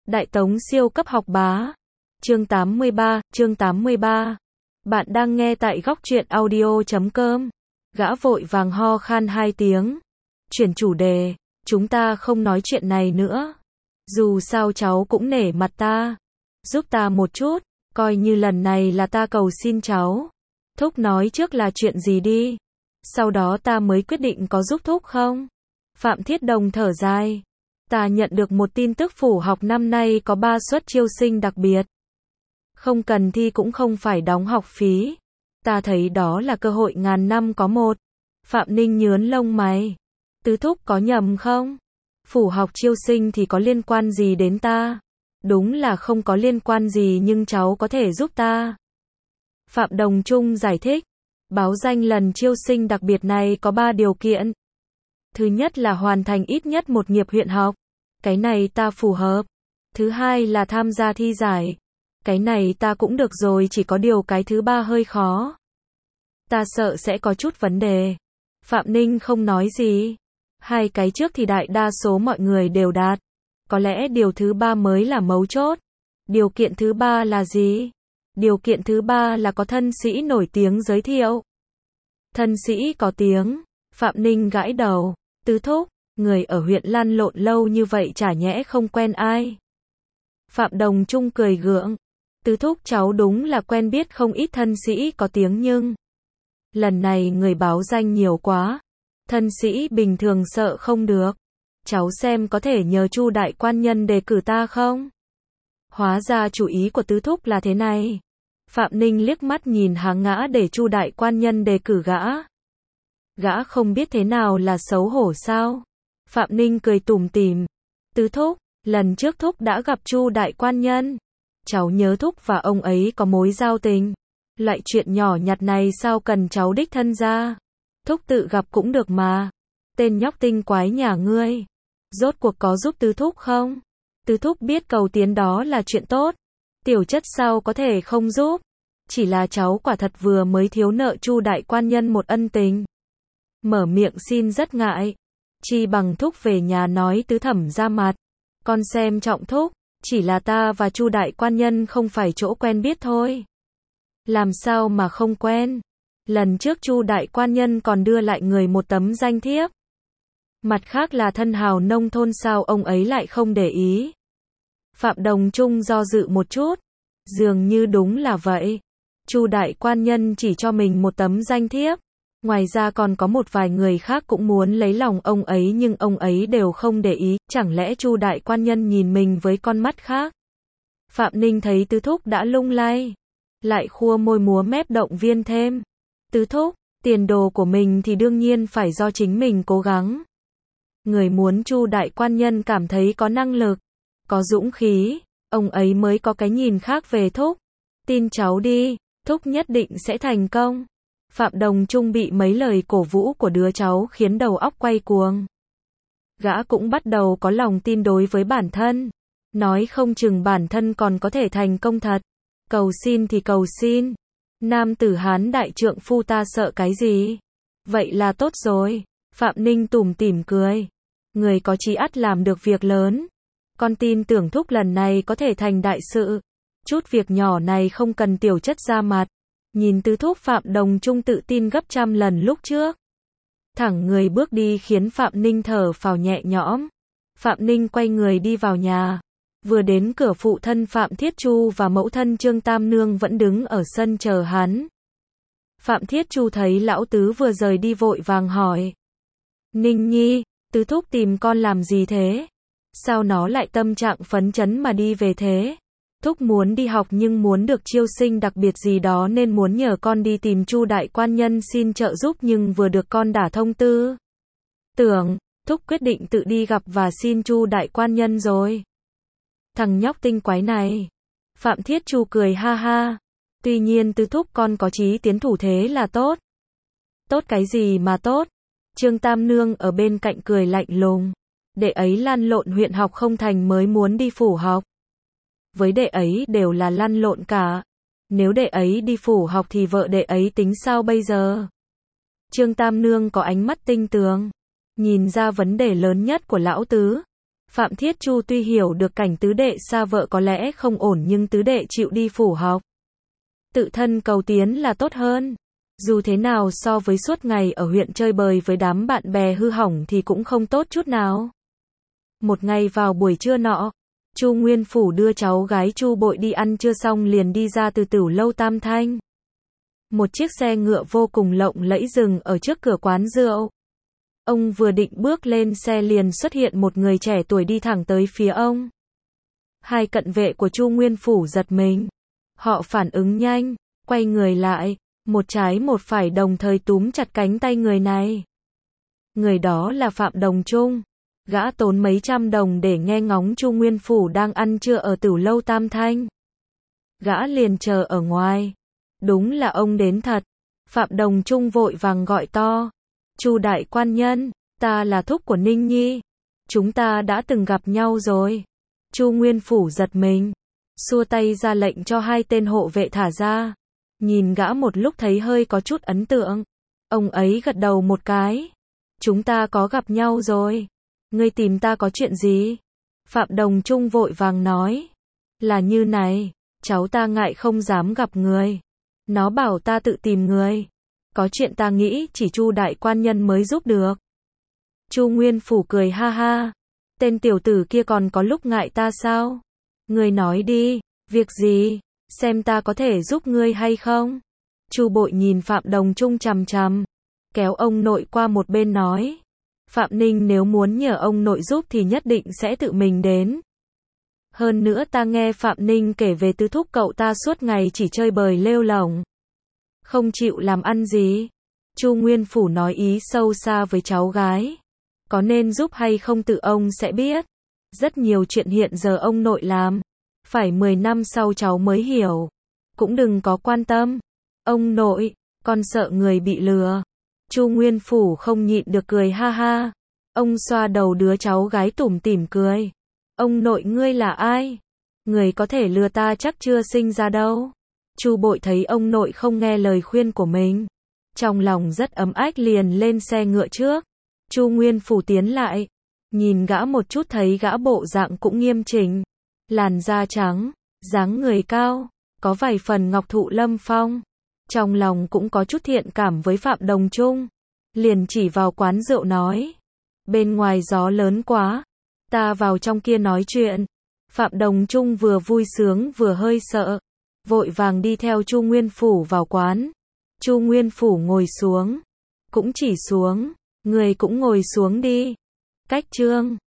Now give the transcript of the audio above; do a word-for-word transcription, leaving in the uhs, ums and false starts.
Đại Tống siêu cấp học bá. Chương tám mươi ba, chương tám mươi ba. Bạn đang nghe tại góc truyện audio chấm com. Gã vội vàng ho khan hai tiếng. Chuyển chủ đề, chúng ta không nói chuyện này nữa. Dù sao cháu cũng nể mặt ta. Giúp ta một chút, coi như lần này là ta cầu xin cháu. Thúc nói trước là chuyện gì đi. Sau đó ta mới quyết định có giúp thúc không. Phạm Thiết Đồng thở dài. Ta nhận được một tin tức phủ học năm nay có ba suất chiêu sinh đặc biệt. Không cần thi cũng không phải đóng học phí. Ta thấy đó là cơ hội ngàn năm có một. Phạm Ninh nhướng lông mày. Tứ thúc có nhầm không? Phủ học chiêu sinh thì có liên quan gì đến ta? Đúng là không có liên quan gì nhưng cháu có thể giúp ta. Phạm Đồng Trung giải thích. Báo danh lần chiêu sinh đặc biệt này có ba điều kiện. Thứ nhất là hoàn thành ít nhất một nghiệp huyện học. Cái này ta phù hợp. Thứ hai là tham gia thi giải. Cái này ta cũng được rồi, chỉ có điều cái thứ ba hơi khó. Ta sợ sẽ có chút vấn đề. Phạm Ninh không nói gì. Hai cái trước thì đại đa số mọi người đều đạt. Có lẽ điều thứ ba mới là mấu chốt. Điều kiện thứ ba là gì? Điều kiện thứ ba là có thân sĩ nổi tiếng giới thiệu. Thân sĩ có tiếng. Phạm Ninh gãi đầu. Tứ thúc, người ở huyện lăn lộn lâu như vậy chả nhẽ không quen ai. Phạm Đồng Trung cười gượng. Tứ thúc cháu đúng là quen biết không ít thân sĩ có tiếng nhưng lần này người báo danh nhiều quá. Thân sĩ bình thường sợ không được. Cháu xem có thể nhờ Chu đại quan nhân đề cử ta không? Hóa ra chủ ý của tứ thúc là thế này. Phạm Ninh liếc mắt nhìn háng ngã để Chu đại quan nhân đề cử gã. Gã không biết thế nào là xấu hổ sao? Phạm Ninh cười tủm tỉm. Tứ thúc, lần trước thúc đã gặp Chu đại quan nhân. Cháu nhớ thúc và ông ấy có mối giao tình. Loại chuyện nhỏ nhặt này sao cần cháu đích thân ra? Thúc tự gặp cũng được mà. Tên nhóc tinh quái nhà ngươi. Rốt cuộc có giúp tứ thúc không? Tứ thúc biết cầu tiến đó là chuyện tốt. Tiểu chất sao có thể không giúp? Chỉ là cháu quả thật vừa mới thiếu nợ Chu đại quan nhân một ân tình. Mở miệng xin rất ngại. Chi bằng thúc về nhà nói tứ thẩm ra mặt. Con xem trọng thúc. Chỉ là ta và Chu đại quan nhân không phải chỗ quen biết thôi. Làm sao mà không quen? Lần trước Chu đại quan nhân còn đưa lại người một tấm danh thiếp. Mặt khác là thân hào nông thôn, sao ông ấy lại không để ý? Phạm Đồng Trung do dự một chút. Dường như đúng là vậy. Chu đại quan nhân chỉ cho mình một tấm danh thiếp. Ngoài ra còn có một vài người khác cũng muốn lấy lòng ông ấy nhưng ông ấy đều không để ý. Chẳng lẽ Chu đại quan nhân nhìn mình với con mắt khác? Phạm Ninh thấy tứ thúc đã lung lay. Lại khua môi múa mép động viên thêm. Tứ thúc, tiền đồ của mình thì đương nhiên phải do chính mình cố gắng. Người muốn Chu đại quan nhân cảm thấy có năng lực, có dũng khí, ông ấy mới có cái nhìn khác về thúc. Tin cháu đi, thúc nhất định sẽ thành công. Phạm Đồng Trung bị mấy lời cổ vũ của đứa cháu khiến đầu óc quay cuồng. Gã cũng bắt đầu có lòng tin đối với bản thân. Nói không chừng bản thân còn có thể thành công thật. Cầu xin thì cầu xin. Nam tử Hán đại trượng phu ta sợ cái gì? Vậy là tốt rồi. Phạm Ninh tủm tỉm cười. Người có chí ắt làm được việc lớn. Con tin tưởng thúc lần này có thể thành đại sự. Chút việc nhỏ này không cần tiểu chất ra mặt. Nhìn tứ thúc Phạm Đồng Trung tự tin gấp trăm lần lúc trước. Thẳng người bước đi khiến Phạm Ninh thở phào nhẹ nhõm. Phạm Ninh quay người đi vào nhà. Vừa đến cửa, phụ thân Phạm Thiết Chu và mẫu thân Trương Tam Nương vẫn đứng ở sân chờ hắn. Phạm Thiết Chu thấy lão tứ vừa rời đi vội vàng hỏi. Ninh nhi, tứ thúc tìm con làm gì thế? Sao nó lại tâm trạng phấn chấn mà đi về thế? Thúc muốn đi học nhưng muốn được chiêu sinh đặc biệt gì đó nên muốn nhờ con đi tìm Chu đại quan nhân xin trợ giúp, nhưng vừa được con đả thông tư tưởng, thúc quyết định tự đi gặp và xin Chu đại quan nhân rồi. Thằng nhóc tinh quái này. Phạm Thiết Chu cười ha ha. Tuy nhiên tứ thúc con có chí tiến thủ thế là tốt. Tốt cái gì mà tốt? Trương Tam Nương ở bên cạnh cười lạnh lùng. Đệ ấy lăn lộn huyện học không thành mới muốn đi phủ học. Với đệ ấy đều là lăn lộn cả. Nếu đệ ấy đi phủ học thì vợ đệ ấy tính sao bây giờ? Trương Tam Nương có ánh mắt tinh tường. Nhìn ra vấn đề lớn nhất của lão tứ. Phạm Thiết Chu tuy hiểu được cảnh tứ đệ xa vợ có lẽ không ổn nhưng tứ đệ chịu đi phủ học. Tự thân cầu tiến là tốt hơn. Dù thế nào so với suốt ngày ở huyện chơi bời với đám bạn bè hư hỏng thì cũng không tốt chút nào. Một ngày vào buổi trưa nọ, Chu Nguyên Phủ đưa cháu gái Chu Bội đi ăn trưa xong liền đi ra từ Tửu lâu Tam Thanh. Một chiếc xe ngựa vô cùng lộng lẫy dừng ở trước cửa quán rượu. Ông vừa định bước lên xe liền xuất hiện một người trẻ tuổi đi thẳng tới phía ông. Hai cận vệ của Chu Nguyên Phủ giật mình. Họ phản ứng nhanh, quay người lại, một trái một phải đồng thời túm chặt cánh tay người này. Người đó là Phạm Đồng Trung. Gã tốn mấy trăm đồng để nghe ngóng Chu Nguyên Phủ đang ăn trưa ở Tửu lâu Tam Thanh. Gã liền chờ ở ngoài. Đúng là ông đến thật. Phạm Đồng Trung vội vàng gọi to. Chu đại quan nhân, ta là thúc của Ninh Nhi. Chúng ta đã từng gặp nhau rồi. Chu Nguyên Phủ giật mình. Xua tay ra lệnh cho hai tên hộ vệ thả ra. Nhìn gã một lúc thấy hơi có chút ấn tượng. Ông ấy gật đầu một cái. Chúng ta có gặp nhau rồi. Ngươi tìm ta có chuyện gì? Phạm Đồng Trung vội vàng nói. Là như này, cháu ta ngại không dám gặp người. Nó bảo ta tự tìm người. Có chuyện ta nghĩ chỉ Chu đại quan nhân mới giúp được. Chu Nguyên Phủ cười ha ha. Tên tiểu tử kia còn có lúc ngại ta sao? Ngươi nói đi, việc gì? Xem ta có thể giúp ngươi hay không? Chu Bội nhìn Phạm Đồng Trung chằm chằm, kéo ông nội qua một bên nói. Phạm Ninh nếu muốn nhờ ông nội giúp thì nhất định sẽ tự mình đến. Hơn nữa ta nghe Phạm Ninh kể về tứ thúc cậu ta suốt ngày chỉ chơi bời lêu lổng. Không chịu làm ăn gì. Chu Nguyên Phủ nói ý sâu xa với cháu gái. Có nên giúp hay không tự ông sẽ biết. Rất nhiều chuyện hiện giờ ông nội làm. Phải mười năm sau cháu mới hiểu. Cũng đừng có quan tâm. Ông nội, con sợ người bị lừa. Chu Nguyên Phủ không nhịn được cười ha ha. Ông xoa đầu đứa cháu gái tủm tỉm cười. Ông nội ngươi là ai? Người có thể lừa ta chắc chưa sinh ra đâu. Chu Bội thấy ông nội không nghe lời khuyên của mình. Trong lòng rất ấm ách liền lên xe ngựa trước. Chu Nguyên Phủ tiến lại. Nhìn gã một chút thấy gã bộ dạng cũng nghiêm chỉnh. Làn da trắng, dáng người cao, có vài phần ngọc thụ lâm phong. Trong lòng cũng có chút thiện cảm với Phạm Đồng Trung. Liền chỉ vào quán rượu nói. Bên ngoài gió lớn quá. Ta vào trong kia nói chuyện. Phạm Đồng Trung vừa vui sướng vừa hơi sợ. Vội vàng đi theo Chu Nguyên Phủ vào quán. Chu Nguyên Phủ ngồi xuống. Cũng chỉ xuống. Người cũng ngồi xuống đi. Cách chương.